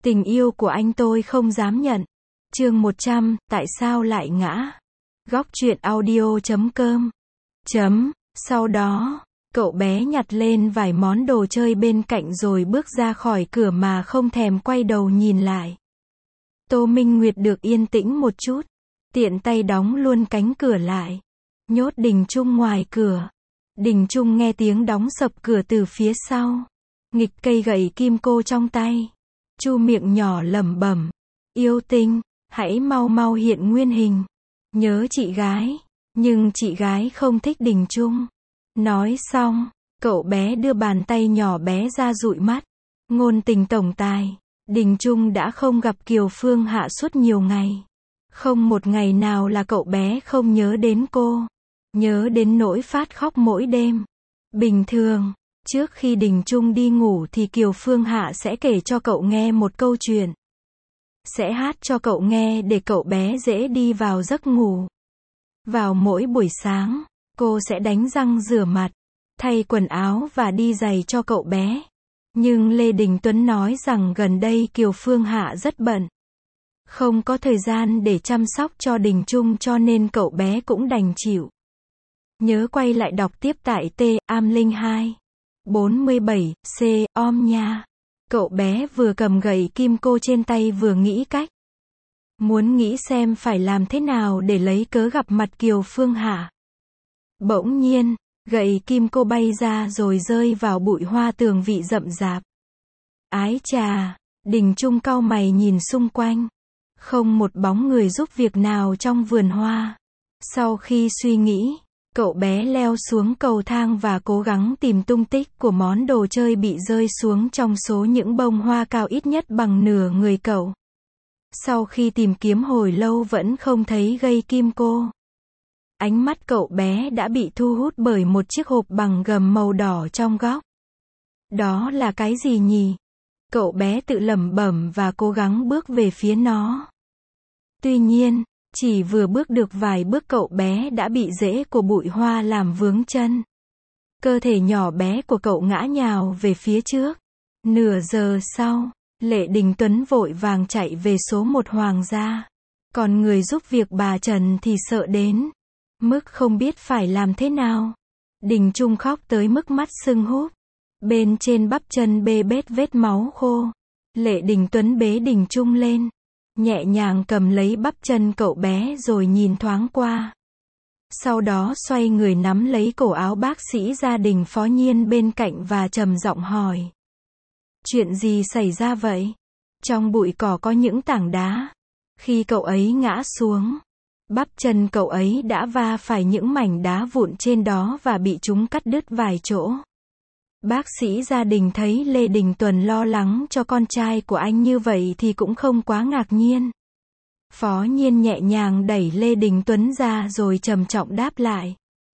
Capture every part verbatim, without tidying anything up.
Tình yêu của anh tôi không dám nhận. Chương một trăm, tại sao lại ngã? Góc truyện audio chấm com. Chấm. Sau đó, cậu bé nhặt lên vài món đồ chơi bên cạnh rồi bước ra khỏi cửa mà không thèm quay đầu nhìn lại. Tô Minh Nguyệt được yên tĩnh một chút, tiện tay đóng luôn cánh cửa lại, nhốt Đình Trung ngoài cửa. Đình Trung nghe tiếng đóng sập cửa từ phía sau, nghịch cây gậy kim cô trong tay, chu miệng nhỏ lẩm bẩm, yêu tinh, hãy mau mau hiện nguyên hình, nhớ chị gái. Nhưng chị gái không thích Đình Trung. Nói xong, cậu bé đưa bàn tay nhỏ bé ra dụi mắt. Ngôn tình tổng tài, Đình Trung đã không gặp Kiều Phương Hạ suốt nhiều ngày. Không một ngày nào là cậu bé không nhớ đến cô. Nhớ đến nỗi phát khóc mỗi đêm. Bình thường, trước khi Đình Trung đi ngủ thì Kiều Phương Hạ sẽ kể cho cậu nghe một câu chuyện. Sẽ hát cho cậu nghe để cậu bé dễ đi vào giấc ngủ. Vào mỗi buổi sáng, cô sẽ đánh răng rửa mặt, thay quần áo và đi giày cho cậu bé. Nhưng Lê Đình Tuấn nói rằng gần đây Kiều Phương Hạ rất bận. Không có thời gian để chăm sóc cho Đình Trung cho nên cậu bé cũng đành chịu. Nhớ quay lại đọc tiếp tại T. Am Linh hai. bốn mươi bảy, C. Om nha. Cậu bé vừa cầm gậy kim cô trên tay vừa nghĩ cách. Muốn nghĩ xem phải làm thế nào để lấy cớ gặp mặt Kiều Phương Hạ. Bỗng nhiên, gậy kim cô bay ra rồi rơi vào bụi hoa tường vị rậm rạp. Ái chà, Đình Trung cau mày nhìn xung quanh. Không một bóng người giúp việc nào trong vườn hoa. Sau khi suy nghĩ, cậu bé leo xuống cầu thang và cố gắng tìm tung tích của món đồ chơi bị rơi xuống trong số những bông hoa cao ít nhất bằng nửa người cậu. Sau khi tìm kiếm hồi lâu vẫn không thấy gậy kim cô. Ánh mắt cậu bé đã bị thu hút bởi một chiếc hộp bằng gầm màu đỏ trong góc. Đó là cái gì nhỉ? Cậu bé tự lẩm bẩm và cố gắng bước về phía nó. Tuy nhiên, chỉ vừa bước được vài bước cậu bé đã bị rễ của bụi hoa làm vướng chân. Cơ thể nhỏ bé của cậu ngã nhào về phía trước. Nửa giờ sau, Lệ Đình Tuấn vội vàng chạy về số một Hoàng gia. Còn người giúp việc bà Trần thì sợ đến mức không biết phải làm thế nào. Đình Trung khóc tới mức mắt sưng húp. Bên trên bắp chân bê bết vết máu khô. Lệ Đình Tuấn bế Đình Trung lên, nhẹ nhàng cầm lấy bắp chân cậu bé rồi nhìn thoáng qua. Sau đó xoay người nắm lấy cổ áo bác sĩ gia đình Phó Nhiên bên cạnh và trầm giọng hỏi. Chuyện gì xảy ra vậy? Trong bụi cỏ có những tảng đá. Khi cậu ấy ngã xuống, bắp chân cậu ấy đã va phải những mảnh đá vụn trên đó và bị chúng cắt đứt vài chỗ. Bác sĩ gia đình thấy Lê Đình Tuấn lo lắng cho con trai của anh như vậy thì cũng không quá ngạc nhiên. Phó Nhiên nhẹ nhàng đẩy Lê Đình Tuấn ra rồi trầm trọng đáp lại.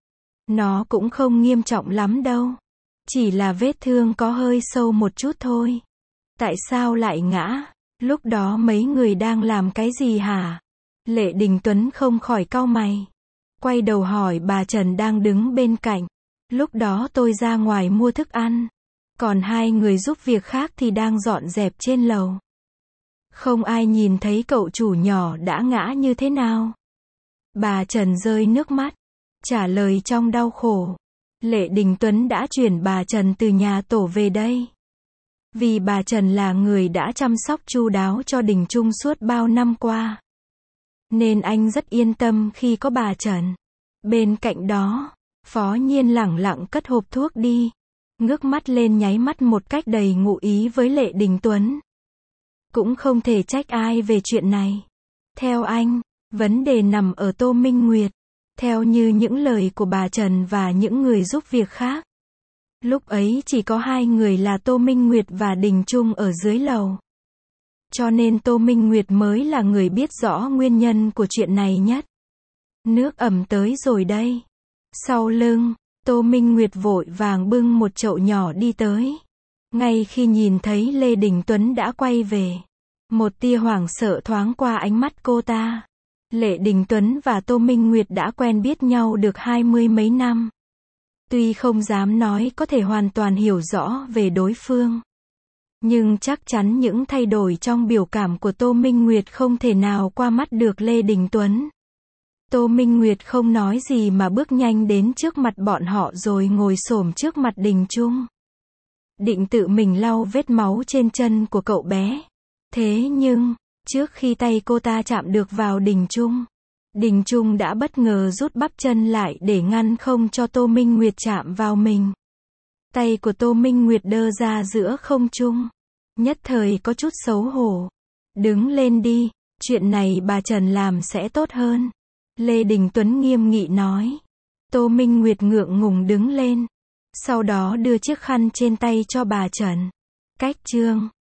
Nó cũng không nghiêm trọng lắm đâu. Chỉ là vết thương có hơi sâu một chút thôi. Tại sao lại ngã? Lúc đó mấy người đang làm cái gì hả? Lệ Đình Tuấn không khỏi cau mày. Quay đầu hỏi bà Trần đang đứng bên cạnh. Lúc đó tôi ra ngoài mua thức ăn. Còn hai người giúp việc khác thì đang dọn dẹp trên lầu. Không ai nhìn thấy cậu chủ nhỏ đã ngã như thế nào. Bà Trần rơi nước mắt, trả lời trong đau khổ. Lệ Đình Tuấn đã chuyển bà Trần từ nhà tổ về đây. Vì bà Trần là người đã chăm sóc chu đáo cho Đình Trung suốt bao năm qua. Nên anh rất yên tâm khi có bà Trần. Bên cạnh đó, Phó Nhiên lẳng lặng cất hộp thuốc đi. Ngước mắt lên nháy mắt một cách đầy ngụ ý với Lệ Đình Tuấn. Cũng không thể trách ai về chuyện này. Theo anh, vấn đề nằm ở Tô Minh Nguyệt. Theo như những lời của bà Trần và những người giúp việc khác. Lúc ấy chỉ có hai người là Tô Minh Nguyệt và Đình Trung ở dưới lầu. Cho nên Tô Minh Nguyệt mới là người biết rõ nguyên nhân của chuyện này nhất. Nước ẩm tới rồi đây. Sau lưng, Tô Minh Nguyệt vội vàng bưng một chậu nhỏ đi tới. Ngay khi nhìn thấy Lê Đình Tuấn đã quay về, một tia hoảng sợ thoáng qua ánh mắt cô ta. Lệ Đình Tuấn và Tô Minh Nguyệt đã quen biết nhau được hai mươi mấy năm. Tuy không dám nói có thể hoàn toàn hiểu rõ về đối phương, Nhưng chắc chắn những thay đổi trong biểu cảm của Tô Minh Nguyệt không thể nào qua mắt được Lê Đình Tuấn. Tô Minh Nguyệt không nói gì mà bước nhanh đến trước mặt bọn họ rồi ngồi xổm trước mặt Đình Trung. Định tự mình lau vết máu trên chân của cậu bé. Thế nhưng, trước khi tay cô ta chạm được vào Đình Trung, Đình Trung đã bất ngờ rút bắp chân lại để ngăn không cho Tô Minh Nguyệt chạm vào mình. Tay của Tô Minh Nguyệt đơ ra giữa không trung. Nhất thời có chút xấu hổ. Đứng lên đi, chuyện này bà Trần làm sẽ tốt hơn. Lê Đình Tuấn nghiêm nghị nói. Tô Minh Nguyệt ngượng ngùng đứng lên. Sau đó đưa chiếc khăn trên tay cho bà Trần. Cách chương